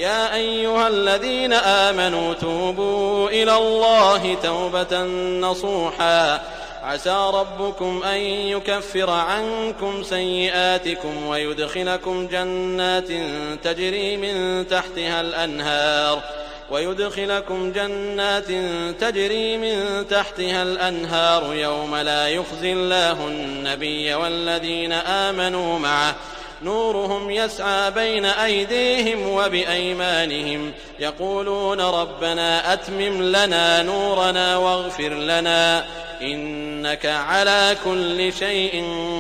يا أيها الذين آمنوا توبوا إلى الله توبة نصوحا عسى ربكم أن يكفر عنكم سيئاتكم ويدخلكم جنات تجري من تحتها الأنهار يوم لا يخزي الله النبي والذين آمنوا معه نورهم يسعى بين أيديهم وبأيمانهم يقولون ربنا أتمم لنا نورنا واغفر لنا إنك على كل شيء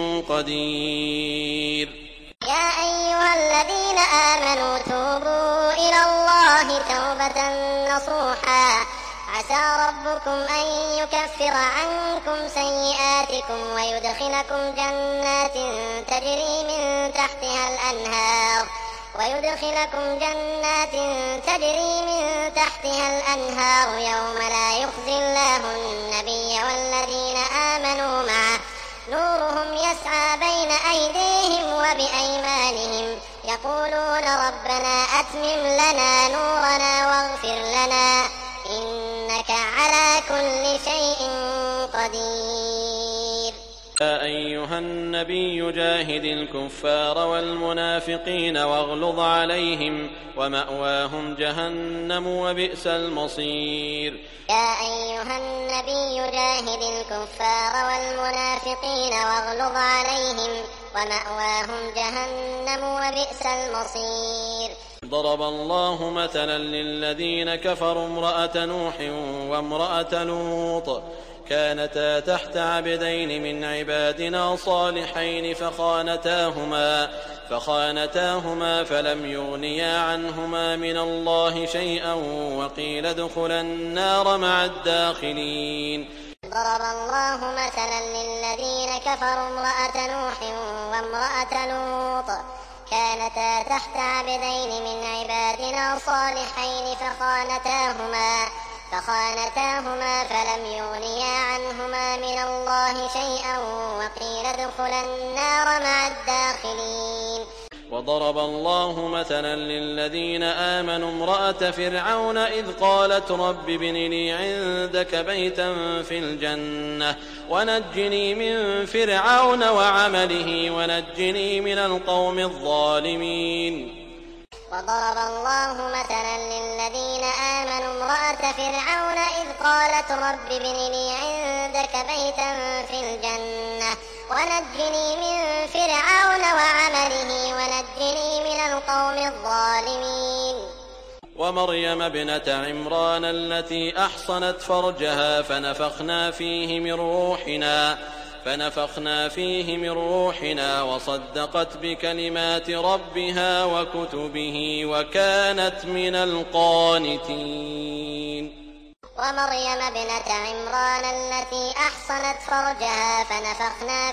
قدير. يا أيها الذين آمنوا توبوا إلى الله توبة نصوحا عسى ربكم أن يكفر عنكم سيئاتكم ويدخلكم جنات تجري من تحتها الأنهار يوم لا يخزي الله النبي والذين آمنوا معه نورهم يسعى بين أيديهم وبأيمانهم يقولون ربنا أتمم لنا نورنا واغفر لنا إنك على كل شيء قدير. يا أيها النبي جاهد الكفار والمنافقين واغلظ عليهم ومأواهم جهنم وبئس المصير. يا أيها النبي جاهد الكفار والمنافقين واغلظ عليهم ومأواهم جهنم وبئس المصير. ضرب الله مثلا للذين كفروا امرأة نوح وامرأة لوط كانتا تحت عبدين من عبادنا صالحين فخانتاهما فلم يغنيا عنهما من الله شيئا وقيل ادخلا النار مع الداخلين. ضرب الله مثلا للذين كفروا امرأة نوح وامرأة لوط كانتا تحت عبدين من عبادنا صالحين فخانتاهما فلم يغنيا عنهما من الله شيئا وقيل ادخلا النار مع الداخلين. وضرب الله مثلا للذين آمنوا امرأة فرعون إذ قالت رب ابن لي عندك بيتا في الجنة ونجني من فرعون وعمله ونجني من القوم الظالمين. وضرب الله مثلا للذين آمنوا امرأة فرعون إذ قالت رب ابن لي عندك بيتا في الجنة ونجني من فرعون وعمله ونجني من القوم الظالمين. ومريم ابنة عمران التي أحصنت فرجها فنفخنا فيه من روحنا وصدقت بكلمات ربها وكتبه وكانت من القانتين. ومريم ابنة عمران التي أحصنت فرجها فنفخنا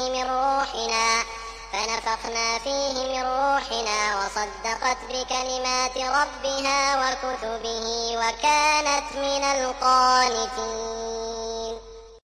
فيه من روحنا وصدقت بكلمات ربها وكتبه وكانت من القانتين.